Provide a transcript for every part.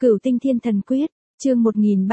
Cửu Tinh Thiên Thần Quyết, chương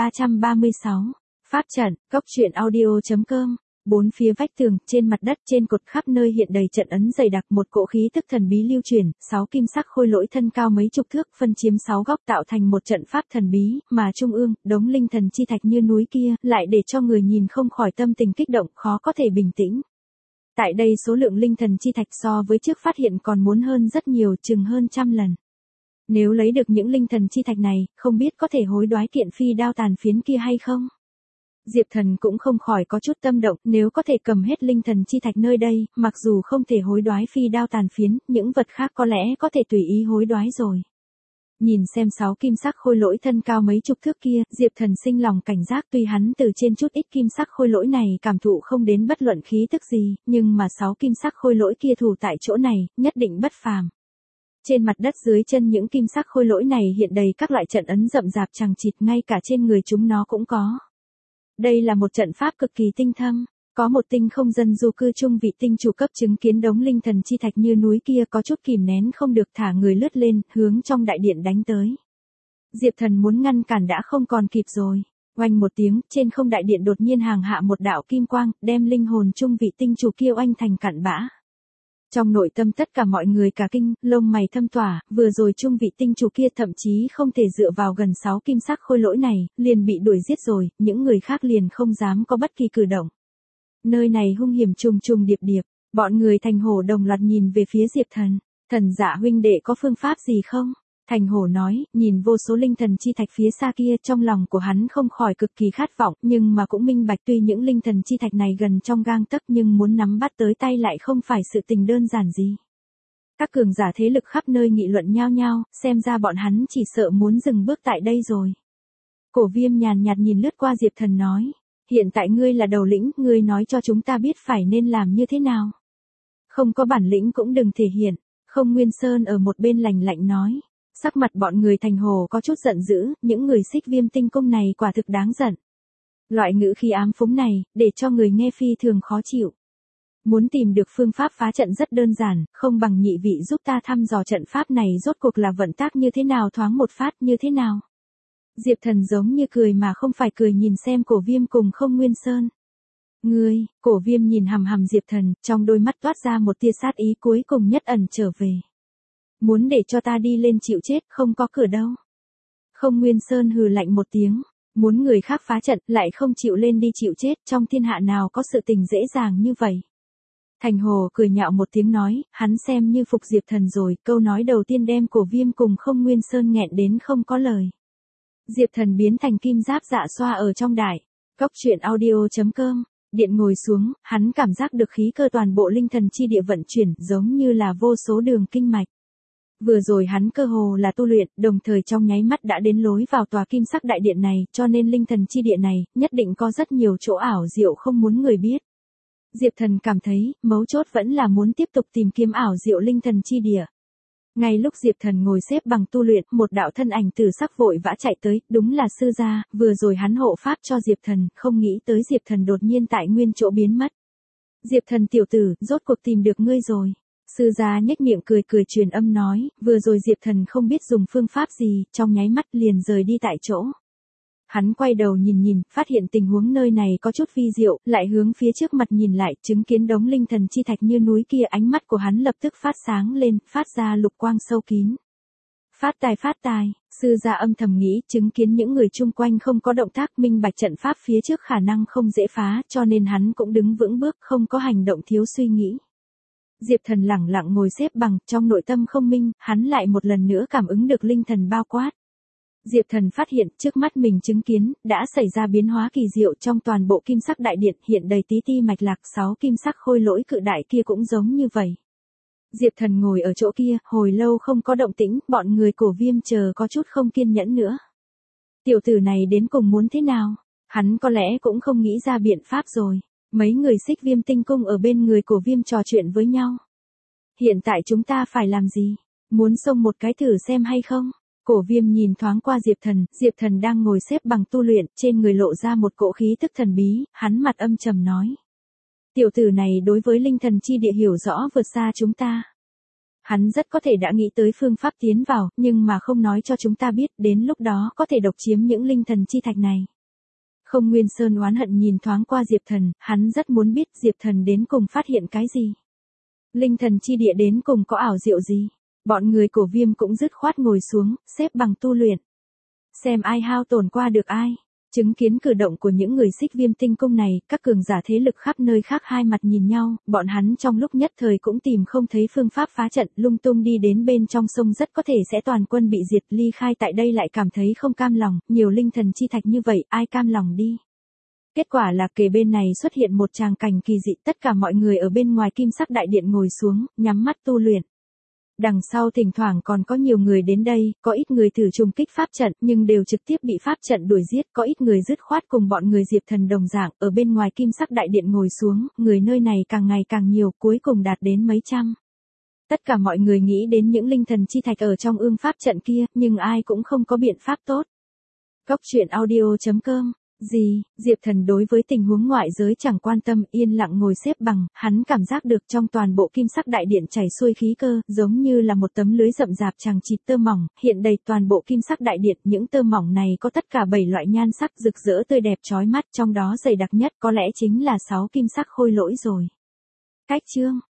1336, Pháp trận, cốc truyện audio.com. Bốn phía vách tường, trên mặt đất, trên cột khắp nơi hiện đầy trận ấn dày đặc, một cỗ khí tức thần bí lưu chuyển, 6 kim sắc khôi lỗi thân cao mấy chục thước, phân chiếm 6 góc tạo thành một trận pháp thần bí, mà trung ương, đống linh thần chi thạch như núi kia, lại để cho người nhìn không khỏi tâm tình kích động, khó có thể bình tĩnh. Tại đây số lượng linh thần chi thạch so với trước phát hiện còn muốn hơn rất nhiều, chừng hơn 100 lần. Nếu lấy được những linh thần chi thạch này, không biết có thể hối đoái kiện phi đao tàn phiến kia hay không? Diệp Thần cũng không khỏi có chút tâm động, nếu có thể cầm hết linh thần chi thạch nơi đây, mặc dù không thể hối đoái phi đao tàn phiến, những vật khác có lẽ có thể tùy ý hối đoái rồi. Nhìn xem 6 kim sắc khôi lỗi thân cao mấy chục thước kia, Diệp Thần sinh lòng cảnh giác, tuy hắn từ trên chút ít kim sắc khôi lỗi này cảm thụ không đến bất luận khí tức gì, nhưng mà 6 kim sắc khôi lỗi kia thủ tại chỗ này, nhất định bất phàm. Trên mặt đất dưới chân những kim sắc khôi lỗi này hiện đầy các loại trận ấn rậm rạp chằng chịt, ngay cả trên người chúng nó cũng có. Đây là một trận pháp cực kỳ tinh thâm, có một tinh không dân du cư trung vị tinh chủ cấp chứng kiến đống linh thần chi thạch như núi kia có chút kìm nén không được thả người lướt lên, hướng trong đại điện đánh tới. Diệp Thần muốn ngăn cản đã không còn kịp rồi. Oanh một tiếng, trên không đại điện đột nhiên hàng hạ một đạo kim quang, đem linh hồn trung vị tinh chủ kia oanh thành cặn bã. Trong nội tâm tất cả mọi người cả kinh, lông mày thâm tỏa, vừa rồi trung vị tinh chủ kia thậm chí không thể dựa vào gần 6 kim sắc khôi lỗi này, liền bị đuổi giết rồi, những người khác liền không dám có bất kỳ cử động. Nơi này hung hiểm trùng trùng điệp điệp, bọn người Thành Hổ đồng loạt nhìn về phía Diệp Thần. Thần Dạ huynh đệ có phương pháp gì không? Thành Hổ nói, nhìn vô số linh thần chi thạch phía xa kia, trong lòng của hắn không khỏi cực kỳ khát vọng, nhưng mà cũng minh bạch tuy những linh thần chi thạch này gần trong gang tấc nhưng muốn nắm bắt tới tay lại không phải sự tình đơn giản gì. Các cường giả thế lực khắp nơi nghị luận nhao nhao, xem ra bọn hắn chỉ sợ muốn dừng bước tại đây rồi. Cổ Viêm nhàn nhạt nhìn lướt qua Diệp Thần nói, hiện tại ngươi là đầu lĩnh, ngươi nói cho chúng ta biết phải nên làm như thế nào. Không có bản lĩnh cũng đừng thể hiện. Không Nguyên Sơn ở một bên lạnh lạnh nói. Sắc mặt bọn người Thành Hồ có chút giận dữ, những người Xích Viêm tinh cung này quả thực đáng giận. Loại ngữ khí ám phúng này, để cho người nghe phi thường khó chịu. Muốn tìm được phương pháp phá trận rất đơn giản, không bằng nhị vị giúp ta thăm dò trận pháp này rốt cuộc là vận tác như thế nào, thoáng một phát như thế nào. Diệp Thần giống như cười mà không phải cười nhìn xem Cổ Viêm cùng Không Nguyên Sơn. Ngươi, Cổ Viêm nhìn hằm hằm Diệp Thần, trong đôi mắt toát ra một tia sát ý, cuối cùng nhất ẩn trở về. Muốn để cho ta đi lên chịu chết, không có cửa đâu. Không Nguyên Sơn hừ lạnh một tiếng, muốn người khác phá trận lại không chịu lên đi chịu chết, trong thiên hạ nào có sự tình dễ dàng như vậy. Thành Hồ cười nhạo một tiếng nói, hắn xem như phục Diệp Thần rồi, câu nói đầu tiên đem Cổ Viêm cùng Không Nguyên Sơn nghẹn đến không có lời. Diệp Thần biến thành kim giáp dạ xoa ở trong đại, cốc truyện audio.com. Điện ngồi xuống, hắn cảm giác được khí cơ toàn bộ linh thần chi địa vận chuyển, giống như là vô số đường kinh mạch. Vừa rồi hắn cơ hồ là tu luyện, đồng thời trong nháy mắt đã đến lối vào tòa kim sắc đại điện này, cho nên linh thần chi địa này, nhất định có rất nhiều chỗ ảo diệu không muốn người biết. Diệp Thần cảm thấy, mấu chốt vẫn là muốn tiếp tục tìm kiếm ảo diệu linh thần chi địa. Ngay lúc Diệp Thần ngồi xếp bằng tu luyện, một đạo thân ảnh từ sắc vội vã chạy tới, đúng là sư gia, vừa rồi hắn hộ pháp cho Diệp Thần, không nghĩ tới Diệp Thần đột nhiên tại nguyên chỗ biến mất. Diệp Thần tiểu tử, rốt cuộc tìm được ngươi rồi. Sư gia nhếch miệng cười cười truyền âm nói, vừa rồi Diệp Thần không biết dùng phương pháp gì, trong nháy mắt liền rời đi tại chỗ. Hắn quay đầu nhìn nhìn, phát hiện tình huống nơi này có chút vi diệu, lại hướng phía trước mặt nhìn lại, chứng kiến đống linh thần chi thạch như núi kia, ánh mắt của hắn lập tức phát sáng lên, phát ra lục quang sâu kín. Phát tài, sư gia âm thầm nghĩ, chứng kiến những người chung quanh không có động tác, minh bạch trận pháp phía trước khả năng không dễ phá, cho nên hắn cũng đứng vững bước, không có hành động thiếu suy nghĩ. Diệp Thần lẳng lặng ngồi xếp bằng, trong nội tâm không minh, hắn lại một lần nữa cảm ứng được linh thần bao quát. Diệp Thần phát hiện, trước mắt mình chứng kiến, đã xảy ra biến hóa kỳ diệu trong toàn bộ kim sắc đại điện, hiện đầy tí ti mạch lạc, 6 kim sắc khôi lỗi cự đại kia cũng giống như vậy. Diệp Thần ngồi ở chỗ kia, hồi lâu không có động tĩnh, bọn người Cổ Viêm chờ có chút không kiên nhẫn nữa. Tiểu tử này đến cùng muốn thế nào? Hắn có lẽ cũng không nghĩ ra biện pháp rồi. Mấy người Xích Viêm tinh cung ở bên người Cổ Viêm trò chuyện với nhau. Hiện tại chúng ta phải làm gì? Muốn xông một cái thử xem hay không? Cổ Viêm nhìn thoáng qua Diệp Thần đang ngồi xếp bằng tu luyện, trên người lộ ra một cỗ khí tức thần bí, hắn mặt âm trầm nói. Tiểu tử này đối với linh thần chi địa hiểu rõ vượt xa chúng ta. Hắn rất có thể đã nghĩ tới phương pháp tiến vào, nhưng mà không nói cho chúng ta biết, đến lúc đó có thể độc chiếm những linh thần chi thạch này. Không Nguyên Sơn oán hận nhìn thoáng qua Diệp Thần, hắn rất muốn biết Diệp Thần đến cùng phát hiện cái gì. Linh thần chi địa đến cùng có ảo diệu gì. Bọn người Cổ Viêm cũng dứt khoát ngồi xuống, xếp bằng tu luyện. Xem ai hao tổn qua được ai. Chứng kiến cử động của những người Xích Viêm tinh cung này, các cường giả thế lực khắp nơi khác hai mặt nhìn nhau, bọn hắn trong lúc nhất thời cũng tìm không thấy phương pháp phá trận, lung tung đi đến bên trong sông rất có thể sẽ toàn quân bị diệt, ly khai tại đây lại cảm thấy không cam lòng, nhiều linh thần chi thạch như vậy, ai cam lòng đi. Kết quả là kề bên này xuất hiện một tràng cảnh kỳ dị, tất cả mọi người ở bên ngoài kim sắc đại điện ngồi xuống, nhắm mắt tu luyện. Đằng sau thỉnh thoảng còn có nhiều người đến đây, có ít người thử trùng kích pháp trận nhưng đều trực tiếp bị pháp trận đuổi giết, có ít người dứt khoát cùng bọn người Diệp Thần đồng dạng, ở bên ngoài kim sắc đại điện ngồi xuống, người nơi này càng ngày càng nhiều, cuối cùng đạt đến mấy trăm. Tất cả mọi người nghĩ đến những linh thần chi thạch ở trong ương pháp trận kia, nhưng ai cũng không có biện pháp tốt. Góc truyện audio.com Gì, Diệp Thần đối với tình huống ngoại giới chẳng quan tâm, yên lặng ngồi xếp bằng, hắn cảm giác được trong toàn bộ kim sắc đại điện chảy xuôi khí cơ, giống như là một tấm lưới rậm rạp chằng chịt tơ mỏng, hiện đầy toàn bộ kim sắc đại điện, những tơ mỏng này có tất cả 7 loại nhan sắc rực rỡ tươi đẹp chói mắt, trong đó dày đặc nhất có lẽ chính là 6 kim sắc khôi lỗi rồi. Cách chương